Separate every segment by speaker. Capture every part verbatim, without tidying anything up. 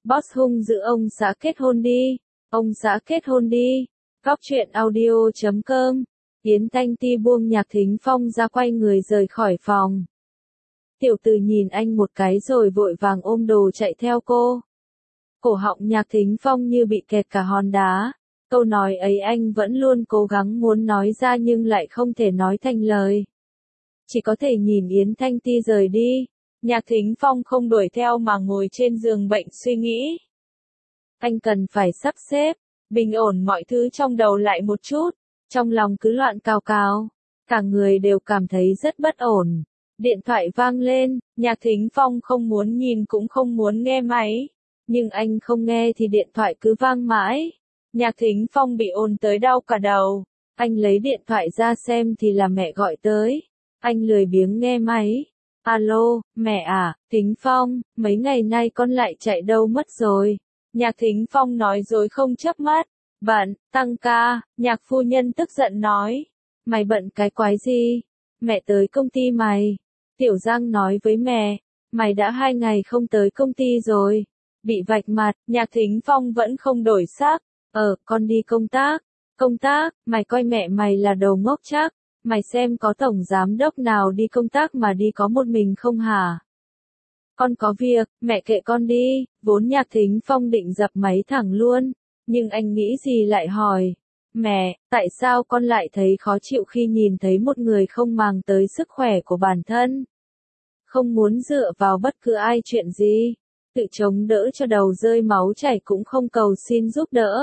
Speaker 1: Boss hung dữ ông xã kết hôn đi, ông xã kết hôn đi. Góc truyện audio chấm com. Yến Thanh Ti buông Nhạc Thính Phong ra quay người rời khỏi phòng. Tiểu Từ nhìn anh một cái rồi vội vàng ôm đồ chạy theo cô. Cổ họng Nhạc Thính Phong như bị kẹt cả hòn đá. Câu nói ấy anh vẫn luôn cố gắng muốn nói ra nhưng lại không thể nói thành lời. Chỉ có thể nhìn Yến Thanh Ti rời đi. Nhạc Thính Phong không đuổi theo mà ngồi trên giường bệnh suy nghĩ. Anh cần phải sắp xếp, bình ổn mọi thứ trong đầu lại một chút. Trong lòng cứ loạn cào cào. Cả người đều cảm thấy rất bất ổn. Điện thoại vang lên, Nhạc Thính Phong không muốn nhìn cũng không muốn nghe máy. Nhưng anh không nghe thì điện thoại cứ vang mãi. Nhạc Thính Phong bị ồn tới đau cả đầu. Anh lấy điện thoại ra xem thì là mẹ gọi tới. Anh lười biếng nghe máy. Alo, mẹ à, Thính Phong, mấy ngày nay con lại chạy đâu mất rồi? Nhạc Thính Phong nói dối không chớp mắt. Bận, tăng ca, Nhạc phu nhân tức giận nói. Mày bận cái quái gì? Mẹ tới công ty mày. Tiểu Giang nói với mẹ, mày đã hai ngày không tới công ty rồi. Bị vạch mặt, Nhạc Thính Phong vẫn không đổi sắc. Ờ, con đi công tác. Công tác, mày coi mẹ mày là đầu ngốc chắc. Mày xem có tổng giám đốc nào đi công tác mà đi có một mình không hả? Con có việc, mẹ kệ con đi. Vốn Nhạc Thính Phong định dập máy thẳng luôn. Nhưng anh nghĩ gì lại hỏi. Mẹ, tại sao con lại thấy khó chịu khi nhìn thấy một người không màng tới sức khỏe của bản thân? Không muốn dựa vào bất cứ ai chuyện gì. Tự chống đỡ cho đầu rơi máu chảy cũng không cầu xin giúp đỡ.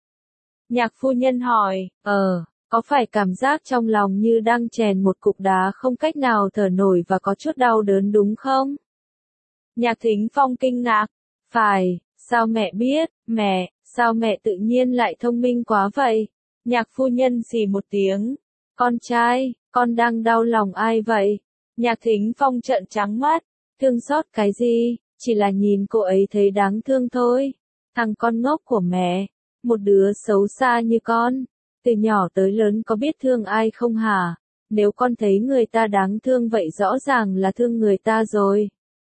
Speaker 1: Nhạc phu nhân hỏi, ờ, có phải cảm giác trong lòng như đang chèn một cục đá không cách nào thở nổi và có chút đau đớn đúng không? Nhạc Thính Phong kinh ngạc, phải, sao mẹ biết, mẹ, sao mẹ tự nhiên lại thông minh quá vậy? Nhạc phu nhân xì một tiếng, con trai, con đang đau lòng ai vậy? Nhạc Thính Phong trợn trắng mắt, thương xót cái gì, chỉ là nhìn cô ấy thấy đáng thương thôi. Thằng con ngốc của mẹ, một đứa xấu xa như con, từ nhỏ tới lớn có biết thương ai không hả? Nếu con thấy người ta đáng thương vậy rõ ràng là thương người ta rồi.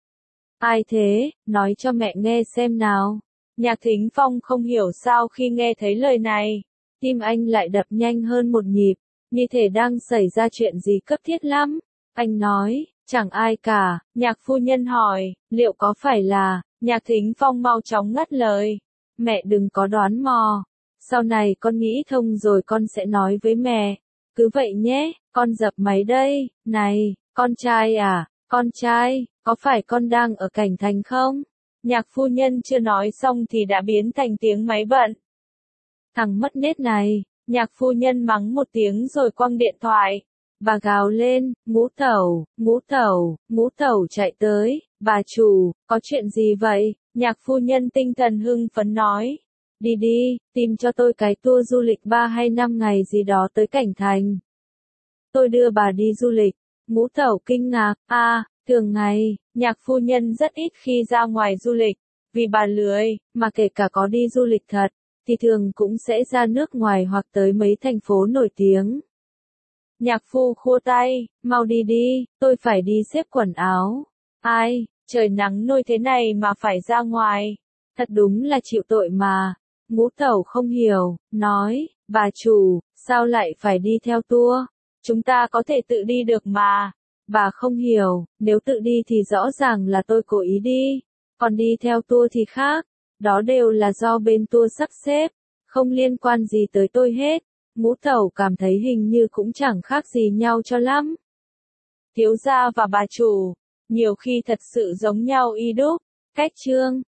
Speaker 1: Ai thế, nói cho mẹ nghe xem nào. Nhạc Thính Phong không hiểu sao khi nghe thấy lời này, tim anh lại đập nhanh hơn một nhịp, như thể đang xảy ra chuyện gì cấp thiết lắm. Anh nói, chẳng ai cả. Nhạc phu nhân hỏi, liệu có phải là? Nhạc Thính Phong mau chóng ngắt lời. Mẹ đừng có đoán mò. Sau này con nghĩ thông rồi con sẽ nói với mẹ. Cứ vậy nhé, con dập máy đây. Này, con trai à, con trai, có phải con đang ở Cảnh Thành không? Nhạc phu nhân chưa nói xong thì đã biến thành tiếng máy bận. Thằng mất nết này, nhạc phu nhân mắng một tiếng rồi quăng điện thoại. Bà gào lên, Ngũ Tẩu, Ngũ Tẩu, Ngũ Tẩu chạy tới. Bà chủ, có chuyện gì vậy? Nhạc phu nhân tinh thần hưng phấn nói. Đi đi, tìm cho tôi cái tour du lịch ba hay năm ngày gì đó tới Cảnh Thành. Tôi đưa bà đi du lịch. Ngũ Tẩu kinh ngạc, a, à, thường ngày, nhạc phu nhân rất ít khi ra ngoài du lịch. Vì bà lười, mà kể cả có đi du lịch thật, thì thường cũng sẽ ra nước ngoài hoặc tới mấy thành phố nổi tiếng. Nhạc phu khua tay, mau đi đi, tôi phải đi xếp quần áo. Ai, trời nắng nôi thế này mà phải ra ngoài. Thật đúng là chịu tội mà. Ngũ Tẩu không hiểu, nói, bà chủ, sao lại phải đi theo tour? Chúng ta có thể tự đi được mà. Bà không hiểu, nếu tự đi thì rõ ràng là tôi cố ý đi. Còn đi theo tour thì khác. Đó đều là do bên tour sắp xếp. Không liên quan gì tới tôi hết. Ngũ Tẩu cảm thấy hình như cũng chẳng khác gì nhau cho lắm. Thiếu gia và bà chủ, nhiều khi thật sự giống nhau y đúc. Cách chương